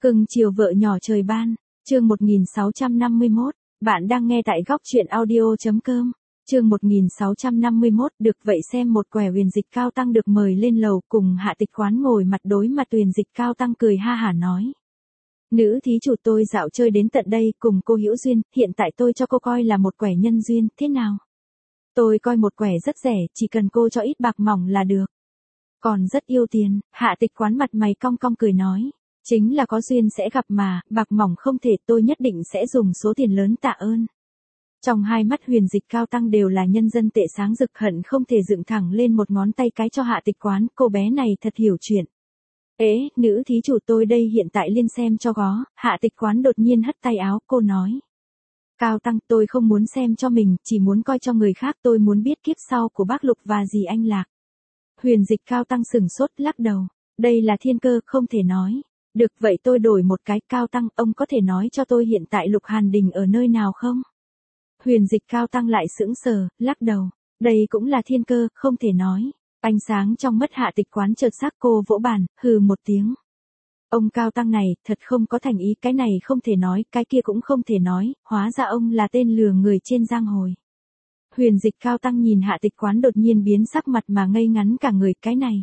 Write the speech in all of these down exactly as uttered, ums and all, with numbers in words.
Cưng chiều vợ nhỏ trời ban, chương một nghìn sáu trăm năm mươi mốt, bạn đang nghe tại góc truyện audio.com, chương một nghìn sáu trăm năm mươi mốt được vậy xem một quẻ Huyền Dịch Cao Tăng được mời lên lầu cùng Hạ Tịch Quán ngồi mặt đối mặt. Huyền Dịch Cao Tăng cười ha hả nói. Nữ thí chủ tôi dạo chơi đến tận đây cùng cô hữu duyên, hiện tại tôi cho cô coi là một quẻ nhân duyên, thế nào? Tôi coi một quẻ rất rẻ, chỉ cần cô cho ít bạc mỏng là được. Còn rất yêu tiền, Hạ Tịch Quán mặt mày cong cong cười nói. Chính là có duyên sẽ gặp mà, bạc mỏng không thể, tôi nhất định sẽ dùng số tiền lớn tạ ơn. Trong hai mắt Huyền Dịch Cao Tăng đều là nhân dân tệ sáng rực, hận không thể dựng thẳng lên một ngón tay cái cho Hạ Tịch Quán, cô bé này thật hiểu chuyện. Ế, nữ thí chủ tôi đây hiện tại liên xem cho gó. Hạ Tịch Quán đột nhiên hất tay áo, cô nói. Cao Tăng, tôi không muốn xem cho mình, chỉ muốn coi cho người khác, tôi muốn biết kiếp sau của bác Lục và dì anh Lạc. Huyền Dịch Cao Tăng sừng sốt lắc đầu, đây là thiên cơ, không thể nói. Được vậy tôi đổi một cái. Cao Tăng, ông có thể nói cho tôi hiện tại Lục Hàn Đình ở nơi nào không? Huyền Dịch Cao Tăng lại sững sờ, lắc đầu, đây cũng là thiên cơ, không thể nói. Ánh sáng trong mắt Hạ Tịch Quán chợt sắc, cô vỗ bàn, hừ một tiếng. Ông Cao Tăng này, thật không có thành ý, cái này không thể nói, cái kia cũng không thể nói, hóa ra ông là tên lừa người trên giang hồ. Huyền Dịch Cao Tăng nhìn Hạ Tịch Quán đột nhiên biến sắc mặt mà ngây ngắn cả người, cái này.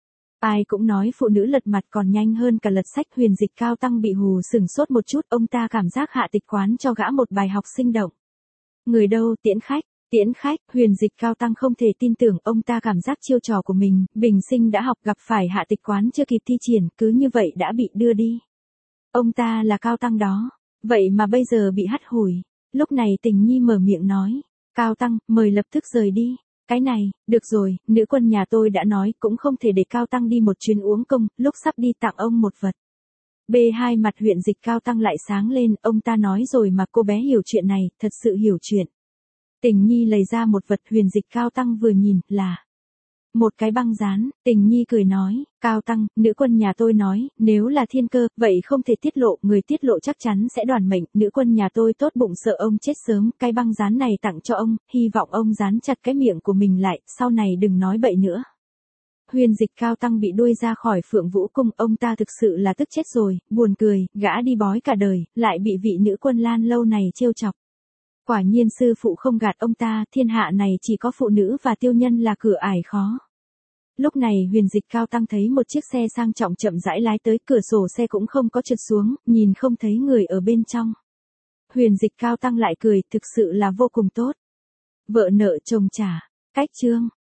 Ai cũng nói phụ nữ lật mặt còn nhanh hơn cả lật sách. Huyền Dịch Cao Tăng bị hù sừng sốt một chút, ông ta cảm giác Hạ Tịch Quán cho gã một bài học sinh động. Người đâu, tiễn khách, tiễn khách, Huyền Dịch Cao Tăng không thể tin tưởng, ông ta cảm giác chiêu trò của mình, bình sinh đã học, gặp phải Hạ Tịch Quán chưa kịp thi triển, cứ như vậy đã bị đưa đi. Ông ta là Cao Tăng đó, vậy mà bây giờ bị hắt hủi. Lúc này Tình Nhi mở miệng nói, Cao Tăng, mời lập tức rời đi. Cái này, được rồi, nữ quân nhà tôi đã nói, cũng không thể để Cao Tăng đi một chuyến uống công, lúc sắp đi tặng ông một vật. B hai mặt Huyền Dịch Cao Tăng lại sáng lên, ông ta nói rồi mà cô bé hiểu chuyện này, thật sự hiểu chuyện. Tình Nhi lấy ra một vật. Huyền Dịch Cao Tăng vừa nhìn, là một cái băng dán. Tình Nhi cười nói, Cao Tăng, nữ quân nhà tôi nói, nếu là thiên cơ, vậy không thể tiết lộ, người tiết lộ chắc chắn sẽ đoản mệnh, nữ quân nhà tôi tốt bụng sợ ông chết sớm, cái băng dán này tặng cho ông, hy vọng ông dán chặt cái miệng của mình lại, sau này đừng nói bậy nữa. Huyền Dịch Cao Tăng bị đuôi ra khỏi Phượng Vũ Cung, ông ta thực sự là tức chết rồi, buồn cười, gã đi bói cả đời, lại bị vị nữ quân Lan Lâu này trêu chọc. Quả nhiên sư phụ không gạt ông ta, thiên hạ này chỉ có phụ nữ và tiêu nhân là cửa ải khó. Lúc này Huyền Dịch Cao Tăng thấy một chiếc xe sang trọng chậm rãi lái tới, cửa sổ xe cũng không có trượt xuống, nhìn không thấy người ở bên trong. Huyền Dịch Cao Tăng lại cười, thực sự là vô cùng tốt. Vợ nợ chồng trả, cách chương.